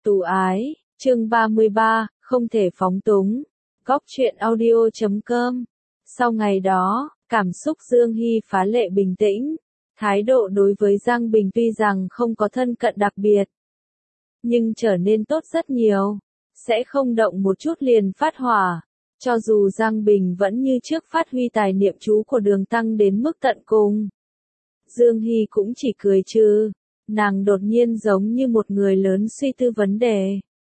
Tù ái, chương 33, không thể phóng túng. Góc truyện audio.com. Sau ngày đó, cảm xúc Dương Hy phá lệ bình tĩnh. Thái độ đối với Giang Bình tuy rằng không có thân cận đặc biệt, nhưng trở nên tốt rất nhiều. Sẽ không động một chút liền phát hỏa. Cho dù Giang Bình vẫn như trước phát huy tài niệm chú của Đường Tăng đến mức tận cùng, Dương Hy cũng chỉ cười trừ. Nàng đột nhiên giống như một người lớn suy tư vấn đề.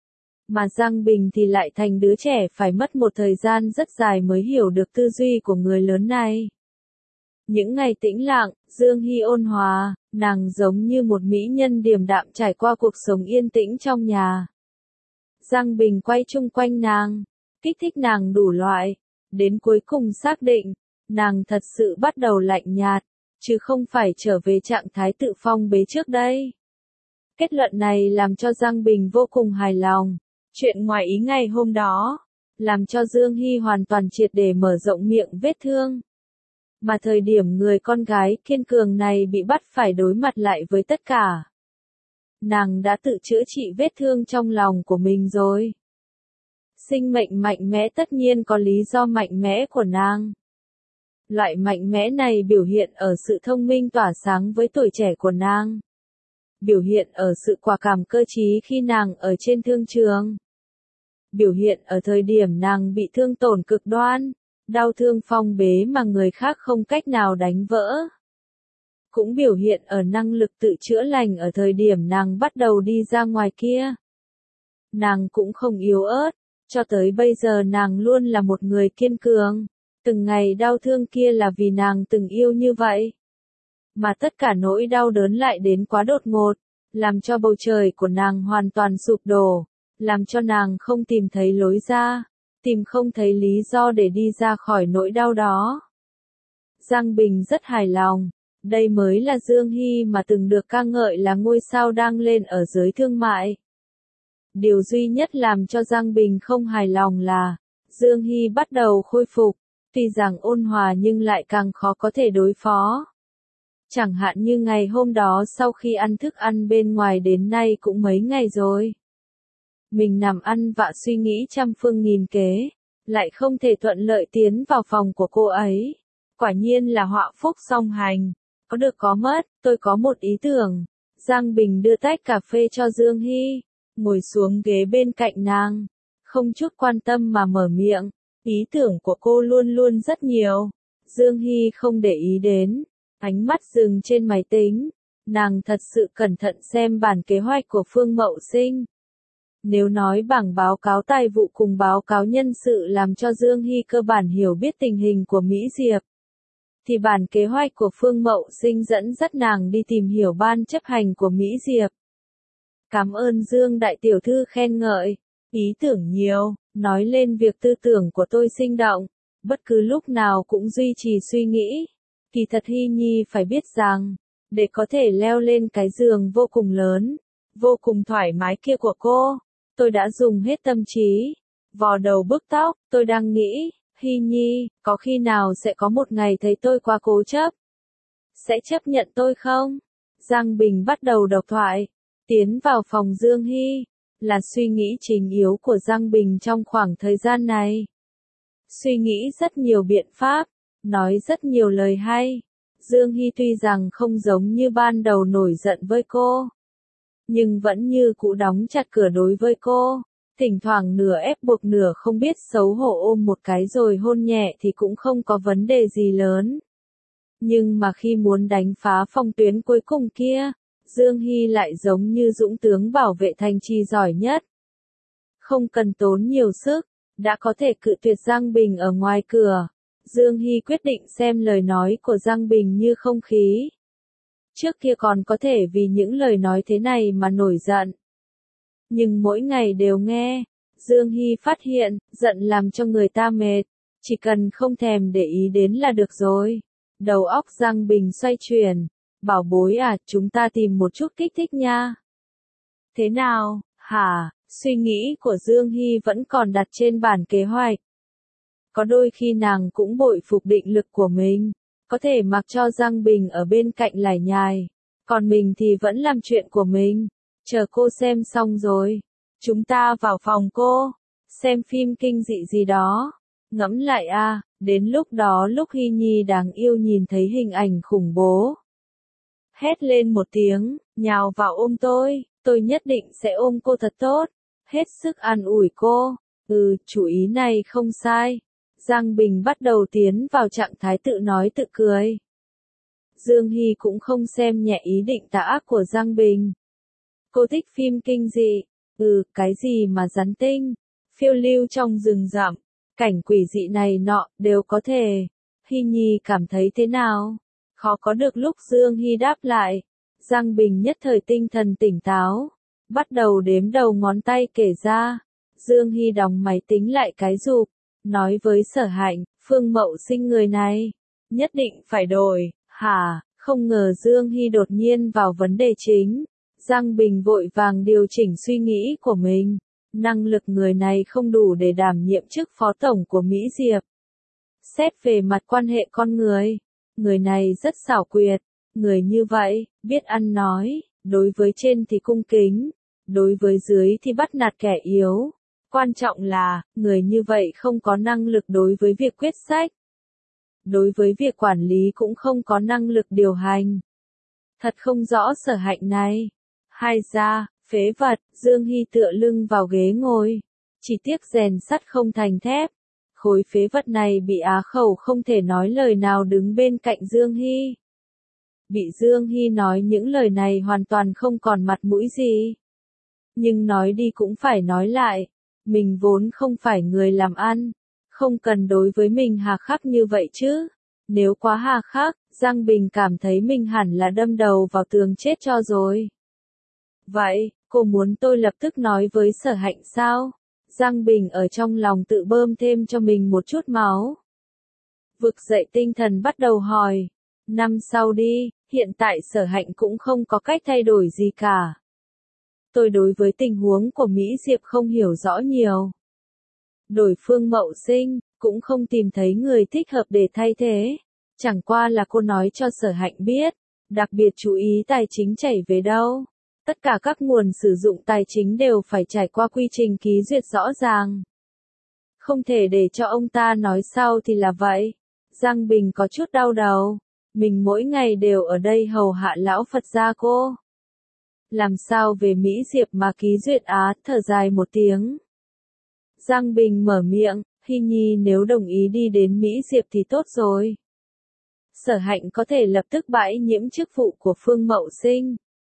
Mà Giang Bình thì lại thành đứa trẻ phải mất một thời gian rất dài mới hiểu được tư duy của người lớn này. Những ngày tĩnh lặng, Dương Hy ôn hòa, nàng giống như một mỹ nhân điềm đạm trải qua cuộc sống yên tĩnh trong nhà. Giang Bình quay chung quanh nàng, kích thích nàng đủ loại, đến cuối cùng xác định, nàng thật sự bắt đầu lạnh nhạt, chứ không phải trở về trạng thái tự phong bế trước đây. Kết luận này làm cho Giang Bình vô cùng hài lòng. Chuyện ngoài ý ngày hôm đó, làm cho Dương Hy hoàn toàn triệt để mở rộng miệng vết thương. Mà thời điểm người con gái kiên cường này bị bắt phải đối mặt lại với tất cả, nàng đã tự chữa trị vết thương trong lòng của mình rồi. Sinh mệnh mạnh mẽ tất nhiên có lý do mạnh mẽ của nàng. Loại mạnh mẽ này biểu hiện ở sự thông minh tỏa sáng với tuổi trẻ của nàng. Biểu hiện ở sự quả cảm cơ trí khi nàng ở trên thương trường. Biểu hiện ở thời điểm nàng bị thương tổn cực đoan, đau thương phong bế mà người khác không cách nào đánh vỡ. Cũng biểu hiện ở năng lực tự chữa lành ở thời điểm nàng bắt đầu đi ra ngoài kia. Nàng cũng không yếu ớt, cho tới bây giờ nàng luôn là một người kiên cường. Từng ngày đau thương kia là vì nàng từng yêu như vậy. Mà tất cả nỗi đau đớn lại đến quá đột ngột, làm cho bầu trời của nàng hoàn toàn sụp đổ, làm cho nàng không tìm thấy lối ra, tìm không thấy lý do để đi ra khỏi nỗi đau đó. Giang Bình rất hài lòng, đây mới là Dương Hy mà từng được ca ngợi là ngôi sao đang lên ở giới thương mại. Điều duy nhất làm cho Giang Bình không hài lòng là, Dương Hy bắt đầu khôi phục, tuy rằng ôn hòa nhưng lại càng khó có thể đối phó. Chẳng hạn như ngày hôm đó sau khi ăn thức ăn bên ngoài đến nay cũng mấy ngày rồi. Mình nằm ăn vạ suy nghĩ trăm phương nghìn kế, lại không thể thuận lợi tiến vào phòng của cô ấy. Quả nhiên là họa phúc song hành, có được có mất, tôi có một ý tưởng. Giang Bình đưa tách cà phê cho Dương Hy, ngồi xuống ghế bên cạnh nàng, không chút quan tâm mà mở miệng. Ý tưởng của cô luôn luôn rất nhiều. Dương Hy không để ý đến, ánh mắt dừng trên máy tính. Nàng thật sự cẩn thận xem bản kế hoạch của Phương Mậu Sinh. Nếu nói bảng báo cáo tài vụ cùng báo cáo nhân sự làm cho Dương Hy cơ bản hiểu biết tình hình của Mỹ Diệp, thì bản kế hoạch của Phương Mậu Sinh dẫn dắt nàng đi tìm hiểu ban chấp hành của Mỹ Diệp. Cảm ơn Dương đại tiểu thư khen ngợi, ý tưởng nhiều, nói lên việc tư tưởng của tôi sinh động, bất cứ lúc nào cũng duy trì suy nghĩ. Kỳ thật Hy Nhi phải biết rằng, để có thể leo lên cái giường vô cùng lớn, vô cùng thoải mái kia của cô, tôi đã dùng hết tâm trí, vò đầu bứt tóc. Tôi đang nghĩ, Hy Nhi, có khi nào sẽ có một ngày thấy tôi quá cố chấp, sẽ chấp nhận tôi không? Giang Bình bắt đầu độc thoại, tiến vào phòng Dương Hy, là suy nghĩ chính yếu của Giang Bình trong khoảng thời gian này. Suy nghĩ rất nhiều biện pháp, nói rất nhiều lời hay. Dương Hy tuy rằng không giống như ban đầu nổi giận với cô, nhưng vẫn như cũ đóng chặt cửa đối với cô. Thỉnh thoảng nửa ép buộc nửa không biết xấu hổ ôm một cái rồi hôn nhẹ thì cũng không có vấn đề gì lớn. Nhưng mà khi muốn đánh phá phong tuyến cuối cùng kia, Dương Hy lại giống như dũng tướng bảo vệ thành trì giỏi nhất. Không cần tốn nhiều sức, đã có thể cự tuyệt Giang Bình ở ngoài cửa. Dương Hy quyết định xem lời nói của Giang Bình như không khí. Trước kia còn có thể vì những lời nói thế này mà nổi giận. Nhưng mỗi ngày đều nghe, Dương Hy phát hiện, giận làm cho người ta mệt. Chỉ cần không thèm để ý đến là được rồi. Đầu óc Giang Bình xoay chuyển. Bảo bối à, chúng ta tìm một chút kích thích nha. Thế nào, hả? Suy nghĩ của Dương Hy vẫn còn đặt trên bản kế hoạch. Có đôi khi nàng cũng bội phục định lực của mình, có thể mặc cho Giang Bình ở bên cạnh lải nhải, còn mình thì vẫn làm chuyện của mình, chờ cô xem xong rồi, Chúng ta vào phòng cô, xem phim kinh dị gì đó. Ngẫm lại a, đến lúc đó lúc Hy Nhi đáng yêu nhìn thấy hình ảnh khủng bố. Hét lên một tiếng, nhào vào ôm tôi nhất định sẽ ôm cô thật tốt, hết sức an ủi cô. Chủ ý này không sai. Giang Bình bắt đầu tiến vào trạng thái tự nói tự cười. Dương Hy cũng không xem nhẹ ý định tà ác của Giang Bình. Cô thích phim kinh dị. Cái gì mà rắn tinh, phiêu lưu trong rừng rậm, cảnh quỷ dị này nọ, đều có thể. Hy Nhi cảm thấy thế nào? Khó có được lúc Dương Hy đáp lại. Giang Bình nhất thời tinh thần tỉnh táo, bắt đầu đếm đầu ngón tay kể ra. Dương Hy đóng máy tính lại cái rụp, nói với Sở Hạnh, Phương Mậu Sinh người này, nhất định phải đổi, hả? Không ngờ Dương Hy đột nhiên vào vấn đề chính. Giang Bình vội vàng điều chỉnh suy nghĩ của mình. Năng lực người này không đủ để đảm nhiệm chức phó tổng của Mỹ Diệp. Xét về mặt quan hệ con người này rất xảo quyệt. Người như vậy, biết ăn nói, đối với trên thì cung kính, đối với dưới thì bắt nạt kẻ yếu. Quan trọng là, người như vậy không có năng lực đối với việc quyết sách. Đối với việc quản lý cũng không có năng lực điều hành. Thật không rõ Sở Hạnh này. Hai ra, phế vật, Dương Hy tựa lưng vào ghế ngồi. Chỉ tiếc rèn sắt không thành thép. Khối phế vật này bị á khẩu không thể nói lời nào đứng bên cạnh Dương Hy. Bị Dương Hy nói những lời này hoàn toàn không còn mặt mũi gì. Nhưng nói đi cũng phải nói lại. Mình vốn không phải người làm ăn. Không cần đối với mình hà khắc như vậy chứ. Nếu quá hà khắc, Giang Bình cảm thấy mình hẳn là đâm đầu vào tường chết cho rồi. Vậy, cô muốn tôi lập tức nói với Sở Hạnh sao? Giang Bình ở trong lòng tự bơm thêm cho mình một chút máu. Vực dậy tinh thần bắt đầu hỏi. Năm sau đi, hiện tại Sở Hạnh cũng không có cách thay đổi gì cả. Tôi đối với tình huống của Mỹ Diệp không hiểu rõ nhiều. Đổi Phương Mậu Sinh, cũng không tìm thấy người thích hợp để thay thế. Chẳng qua là cô nói cho Sở Hạnh biết, đặc biệt chú ý tài chính chảy về đâu. Tất cả các nguồn sử dụng tài chính đều phải trải qua quy trình ký duyệt rõ ràng. Không thể để cho ông ta nói sau thì là vậy. Giang Bình có chút đau đầu. Mình mỗi ngày đều ở đây hầu hạ lão Phật gia cô. Làm sao về Mỹ Diệp mà ký duyệt thở dài một tiếng. Giang Bình mở miệng, Hy Nhi nếu đồng ý đi đến Mỹ Diệp thì tốt rồi. Sở Hạnh có thể lập tức bãi nhiễm chức vụ của Phương Mậu Sinh.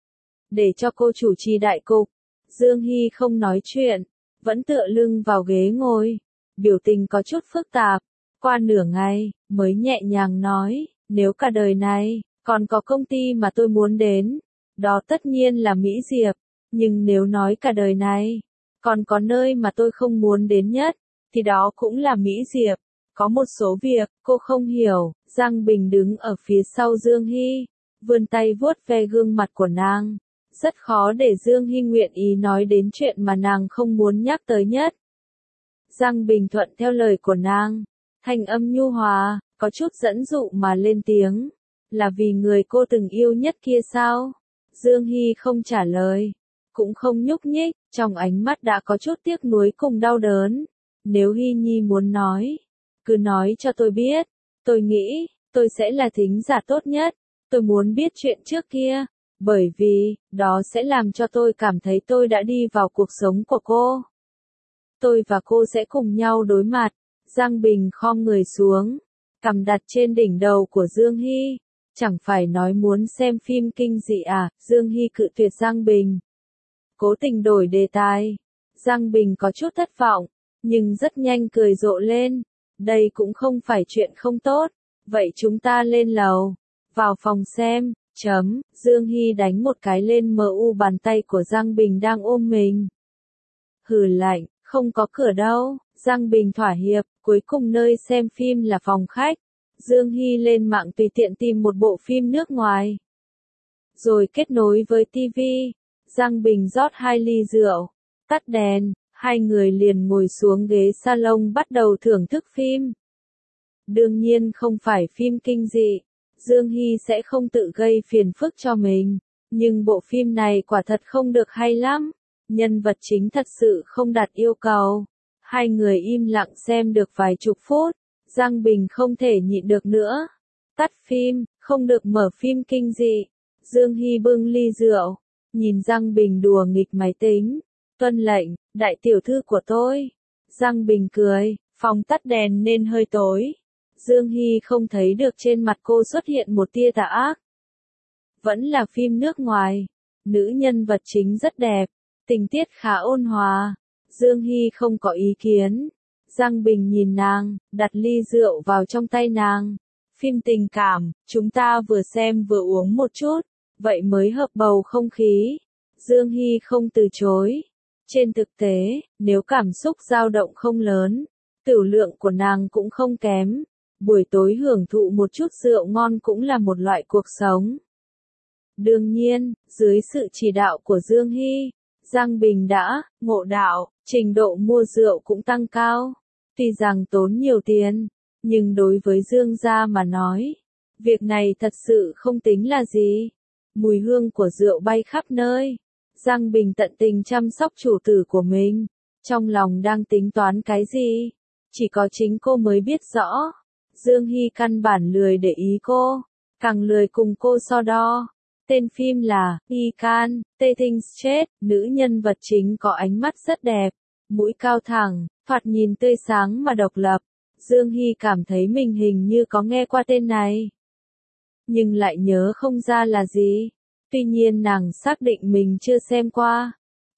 Để cho cô chủ trì đại cục. Dương Hy không nói chuyện, vẫn tựa lưng vào ghế ngồi. Biểu tình có chút phức tạp. Qua nửa ngày, mới nhẹ nhàng nói, nếu cả đời này, còn có công ty mà tôi muốn đến. Đó tất nhiên là Mỹ Diệp. Nhưng nếu nói cả đời này, còn có nơi mà tôi không muốn đến nhất, thì đó cũng là Mỹ Diệp. Có một số việc, cô không hiểu. Giang Bình đứng ở phía sau Dương Hy, vươn tay vuốt ve gương mặt của nàng. Rất khó để Dương Hy nguyện ý nói đến chuyện mà nàng không muốn nhắc tới nhất. Giang Bình thuận theo lời của nàng, thanh âm nhu hòa, có chút dẫn dụ mà lên tiếng. Là vì người cô từng yêu nhất kia sao? Dương Hy không trả lời, cũng không nhúc nhích, trong ánh mắt đã có chút tiếc nuối cùng đau đớn. Nếu Hy Nhi muốn nói, cứ nói cho tôi biết. Tôi nghĩ, tôi sẽ là thính giả tốt nhất. Tôi muốn biết chuyện trước kia. Bởi vì, đó sẽ làm cho tôi cảm thấy tôi đã đi vào cuộc sống của cô. Tôi và cô sẽ cùng nhau đối mặt. Giang Bình khom người xuống, cằm đặt trên đỉnh đầu của Dương Hy. Chẳng phải nói muốn xem phim kinh dị à? Dương Hy cự tuyệt Giang Bình. Cố tình đổi đề tài. Giang Bình có chút thất vọng, nhưng rất nhanh cười rộ lên. Đây cũng không phải chuyện không tốt. Vậy chúng ta lên lầu, vào phòng xem. Dương Hy đánh một cái lên MU bàn tay của Giang Bình đang ôm mình. Hừ lạnh, không có cửa đâu. Giang Bình thỏa hiệp, cuối cùng nơi xem phim là phòng khách. Dương Hy lên mạng tùy tiện tìm một bộ phim nước ngoài. Rồi kết nối với TV. Giang Bình rót 2 ly rượu, tắt đèn, hai người liền ngồi xuống ghế salon bắt đầu thưởng thức phim. Đương nhiên không phải phim kinh dị. Dương Hy sẽ không tự gây phiền phức cho mình. Nhưng bộ phim này quả thật không được hay lắm. Nhân vật chính thật sự không đạt yêu cầu. Hai người im lặng xem được vài chục phút. Giang Bình không thể nhịn được nữa. Tắt phim, không được mở phim kinh dị. Dương Hy bưng ly rượu, nhìn Giang Bình đùa nghịch máy tính. Tuân lệnh, đại tiểu thư của tôi. Giang Bình cười, phòng tắt đèn nên hơi tối. Dương Hy không thấy được trên mặt cô xuất hiện một tia tà ác. Vẫn là phim nước ngoài. Nữ nhân vật chính rất đẹp, tình tiết khá ôn hòa. Dương Hy không có ý kiến. Giang Bình nhìn nàng, đặt ly rượu vào trong tay nàng. Phim tình cảm, chúng ta vừa xem vừa uống một chút, vậy mới hợp bầu không khí. Dương Hy không từ chối. Trên thực tế, nếu cảm xúc dao động không lớn, tửu lượng của nàng cũng không kém. Buổi tối hưởng thụ một chút rượu ngon cũng là một loại cuộc sống. Đương nhiên, dưới sự chỉ đạo của Dương Hy, Giang Bình đã ngộ đạo, trình độ mua rượu cũng tăng cao. Tuy rằng tốn nhiều tiền, nhưng đối với Dương gia mà nói, việc này thật sự không tính là gì. Mùi hương của rượu bay khắp nơi. Giang Bình tận tình chăm sóc chủ tử của mình. Trong lòng đang tính toán cái gì? Chỉ có chính cô mới biết rõ. Dương Hy căn bản lười để ý cô, càng lười cùng cô so đo. Tên phim là Y Can, Taking Straight, nữ nhân vật chính có ánh mắt rất đẹp, mũi cao thẳng, thoạt nhìn tươi sáng mà độc lập. Dương Hy cảm thấy mình hình như có nghe qua tên này, nhưng lại nhớ không ra là gì. Tuy nhiên nàng xác định mình chưa xem qua.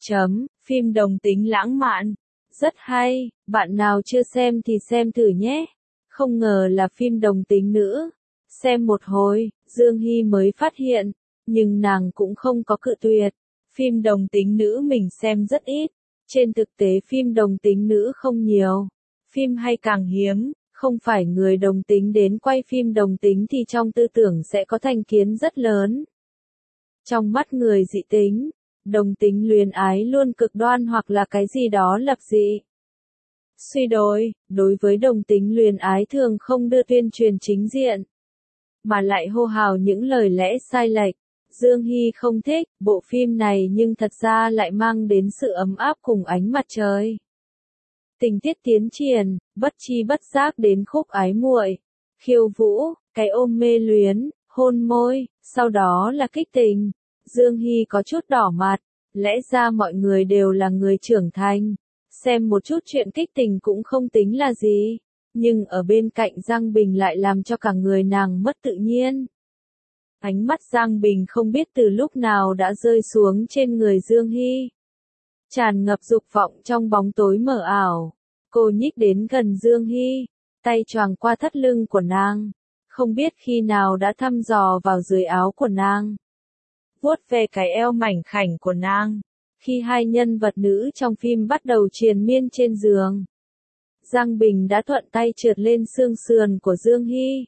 Phim đồng tính lãng mạn, rất hay, bạn nào chưa xem thì xem thử nhé. Không ngờ là phim đồng tính nữ. Xem một hồi, Dương Hy mới phát hiện, nhưng nàng cũng không có cự tuyệt. Phim đồng tính nữ mình xem rất ít. Trên thực tế phim đồng tính nữ không nhiều. Phim hay càng hiếm, không phải người đồng tính đến quay phim đồng tính thì trong tư tưởng sẽ có thành kiến rất lớn. Trong mắt người dị tính, đồng tính luyến ái luôn cực đoan hoặc là cái gì đó lập dị. Suy đối với đồng tính luyến ái thường không đưa tuyên truyền chính diện, mà lại hô hào những lời lẽ sai lệch. Dương Hy không thích bộ phim này nhưng thật ra lại mang đến sự ấm áp cùng ánh mặt trời. Tình tiết tiến triển, bất chi bất giác đến khúc ái muội, khiêu vũ, cái ôm mê luyến, hôn môi, sau đó là kích tình. Dương Hy có chút đỏ mặt, lẽ ra mọi người đều là người trưởng thành, xem một chút chuyện kích tình cũng không tính là gì, nhưng ở bên cạnh Giang Bình lại làm cho cả người nàng mất tự nhiên. Ánh mắt Giang Bình không biết từ lúc nào đã rơi xuống trên người Dương Hy, tràn ngập dục vọng trong bóng tối mờ ảo. Cô nhích đến gần Dương Hy, tay choàng qua thắt lưng của nàng, không biết khi nào đã thăm dò vào dưới áo của nàng, vuốt về cái eo mảnh khảnh của nàng. Khi hai nhân vật nữ trong phim bắt đầu triền miên trên giường, Giang Bình đã thuận tay trượt lên xương sườn của Dương Hy.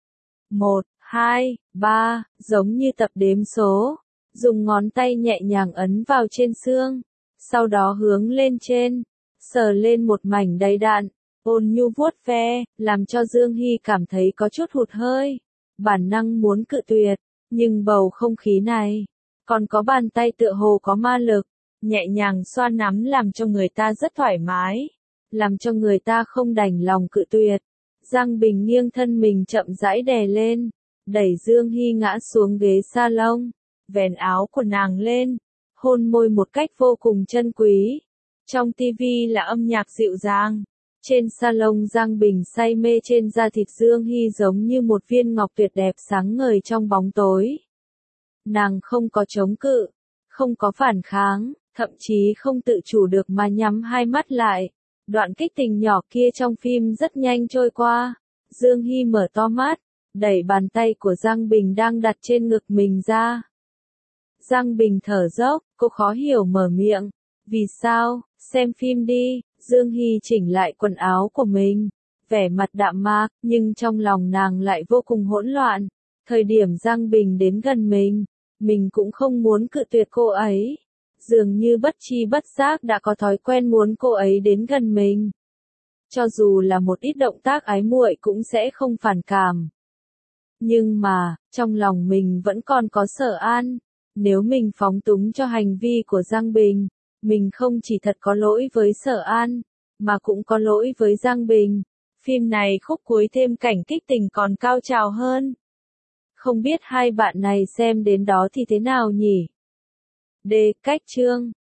1, 2, 3, giống như tập đếm số, dùng ngón tay nhẹ nhàng ấn vào trên xương, sau đó hướng lên trên, sờ lên một mảnh đầy đặn, ôn nhu vuốt ve, làm cho Dương Hy cảm thấy có chút hụt hơi, bản năng muốn cự tuyệt, nhưng bầu không khí này, còn có bàn tay tựa hồ có ma lực, nhẹ nhàng xoa nắm làm cho người ta rất thoải mái, làm cho người ta không đành lòng cự tuyệt. Giang Bình nghiêng thân mình chậm rãi đè lên, đẩy Dương Hy ngã xuống ghế salon, vén áo của nàng lên, hôn môi một cách vô cùng chân quý. Trong tivi là âm nhạc dịu dàng. Trên salon Giang Bình say mê trên da thịt Dương Hy giống như một viên ngọc tuyệt đẹp sáng ngời trong bóng tối. Nàng không có chống cự, không có phản kháng, thậm chí không tự chủ được mà nhắm hai mắt lại. Đoạn kích tình nhỏ kia trong phim rất nhanh trôi qua. Dương Hy mở to mắt, đẩy bàn tay của Giang Bình đang đặt trên ngực mình ra. Giang Bình thở dốc, cô khó hiểu mở miệng. Vì sao? Xem phim đi. Dương Hy chỉnh lại quần áo của mình, vẻ mặt đạm mạc, nhưng trong lòng nàng lại vô cùng hỗn loạn. Thời điểm Giang Bình đến gần mình cũng không muốn cự tuyệt cô ấy. Dường như bất chi bất giác đã có thói quen muốn cô ấy đến gần mình. Cho dù là một ít động tác ái muội cũng sẽ không phản cảm. Nhưng mà, trong lòng mình vẫn còn có sợ an. Nếu mình phóng túng cho hành vi của Giang Bình, Mình không chỉ thật có lỗi với Sở An, mà cũng có lỗi với Giang Bình. Phim này khúc cuối thêm cảnh kích tình còn cao trào hơn. Không biết hai bạn này xem đến đó thì thế nào nhỉ? D. Cách chương